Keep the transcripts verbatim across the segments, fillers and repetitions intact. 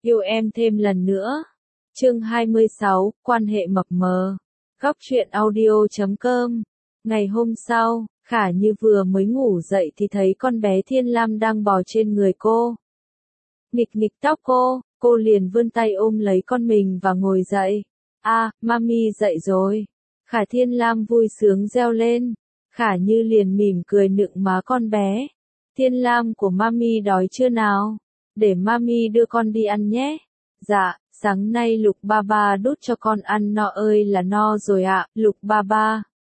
Yêu em thêm lần nữa. Chương hai mươi sáu, quan hệ mập mờ. Góc truyện audio chấm com. Ngày hôm sau, Khả Như vừa mới ngủ dậy thì thấy con bé Thiên Lam đang bò trên người cô. Nghịch nghịch tóc cô, cô liền vươn tay ôm lấy con mình và ngồi dậy. À, mami dậy rồi. Khả Thiên Lam vui sướng reo lên. Khả Như liền mỉm cười nựng má con bé. Thiên Lam của mami đói chưa nào? Để mami đưa con đi ăn nhé. Dạ, sáng nay Lục ba ba đút cho con ăn no ơi là no rồi ạ, Lục ba ba.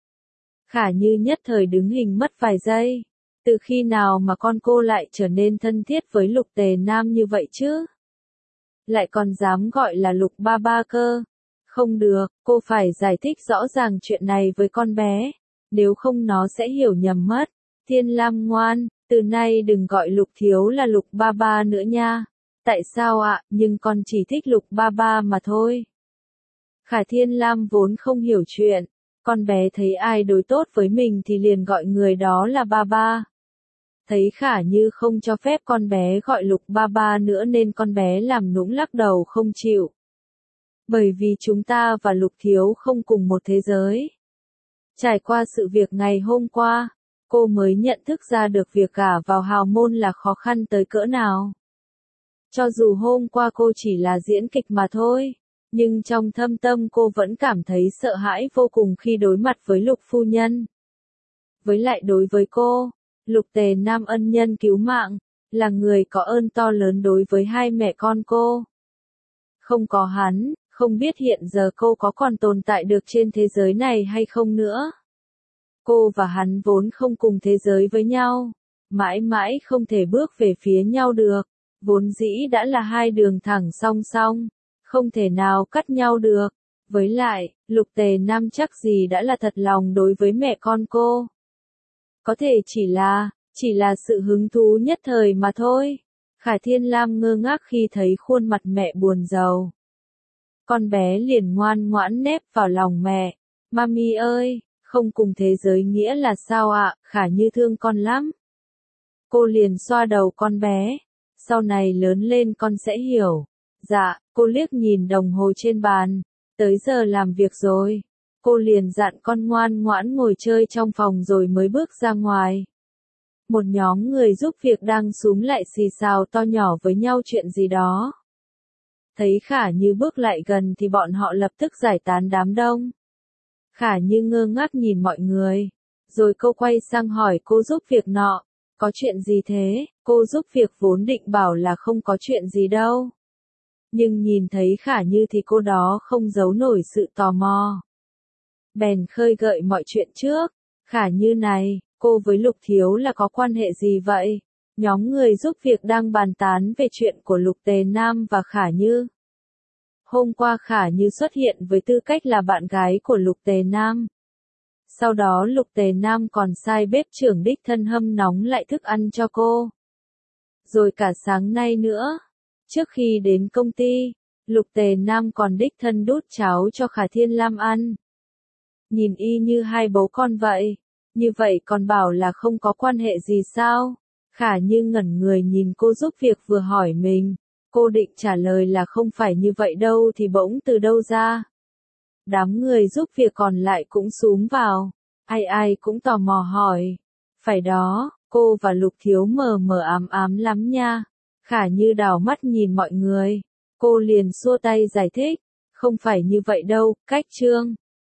Khả Như nhất thời đứng hình mất vài giây. Từ khi nào mà con cô lại trở nên thân thiết với Lục Tề Nam như vậy chứ? Lại còn dám gọi là Lục ba ba cơ. Không được, cô phải giải thích rõ ràng chuyện này với con bé. Nếu không nó sẽ hiểu nhầm mất. Thiên Lam ngoan, từ nay đừng gọi Lục thiếu là Lục ba ba nữa nha. Tại sao ạ, nhưng con chỉ thích Lục ba ba mà thôi. Khả Thiên Lam vốn không hiểu chuyện. Con bé thấy ai đối tốt với mình thì liền gọi người đó là ba ba. Thấy Khả Như không cho phép con bé gọi Lục ba ba nữa nên con bé làm nũng lắc đầu không chịu. Bởi vì chúng ta và Lục thiếu không cùng một thế giới. Trải qua sự việc ngày hôm qua, cô mới nhận thức ra được việc gả vào hào môn là khó khăn tới cỡ nào. Cho dù hôm qua cô chỉ là diễn kịch mà thôi, nhưng trong thâm tâm cô vẫn cảm thấy sợ hãi vô cùng khi đối mặt với Lục phu nhân. Với lại đối với cô, Lục Tề Nam ân nhân cứu mạng, là người có ơn to lớn đối với hai mẹ con cô. Không có hắn, không biết hiện giờ cô có còn tồn tại được trên thế giới này hay không nữa. Cô và hắn vốn không cùng thế giới với nhau, mãi mãi không thể bước về phía nhau được, vốn dĩ đã là hai đường thẳng song song, không thể nào cắt nhau được. Với lại, Lục Tề Nam chắc gì đã là thật lòng đối với mẹ con cô. Có thể chỉ là, chỉ là sự hứng thú nhất thời mà thôi. Khả Thiên Lam ngơ ngác khi thấy khuôn mặt mẹ buồn rầu. Con bé liền ngoan ngoãn nép vào lòng mẹ. Mami ơi, không cùng thế giới nghĩa là sao ạ, Khả Như thương con lắm. Cô liền xoa đầu con bé. Sau này lớn lên con sẽ hiểu. Dạ, cô liếc nhìn đồng hồ trên bàn. Tới giờ làm việc rồi. Cô liền dặn con ngoan ngoãn ngồi chơi trong phòng rồi mới bước ra ngoài. Một nhóm người giúp việc đang xúm lại xì xào to nhỏ với nhau chuyện gì đó. Thấy Khả Như bước lại gần thì bọn họ lập tức giải tán đám đông. Khả Như ngơ ngác nhìn mọi người. Rồi cô quay sang hỏi cô giúp việc nọ. Có chuyện gì thế? Cô giúp việc vốn định bảo là không có chuyện gì đâu. Nhưng nhìn thấy Khả Như thì cô đó không giấu nổi sự tò mò. Bèn khơi gợi mọi chuyện trước. Khả Như này, cô với Lục thiếu là có quan hệ gì vậy? Nhóm người giúp việc đang bàn tán về chuyện của Lục Tề Nam và Khả Như. Hôm qua Khả Như xuất hiện với tư cách là bạn gái của Lục Tề Nam. Sau đó Lục Tề Nam còn sai bếp trưởng đích thân hâm nóng lại thức ăn cho cô. Rồi cả sáng nay nữa, trước khi đến công ty, Lục Tề Nam còn đích thân đút cháo cho Khả Thiên Lam ăn. Nhìn y như hai bố con vậy, như vậy còn bảo là không có quan hệ gì sao? Khả Như ngẩn người nhìn cô giúp việc vừa hỏi mình, cô định trả lời là không phải như vậy đâu thì bỗng từ đâu ra. Đám người giúp việc còn lại cũng xúm vào, ai ai cũng tò mò hỏi. Phải đó, cô và Lục thiếu mờ mờ ám ám lắm nha. Khả Như đảo mắt nhìn mọi người, cô liền xua tay giải thích, không phải như vậy đâu, cách trương.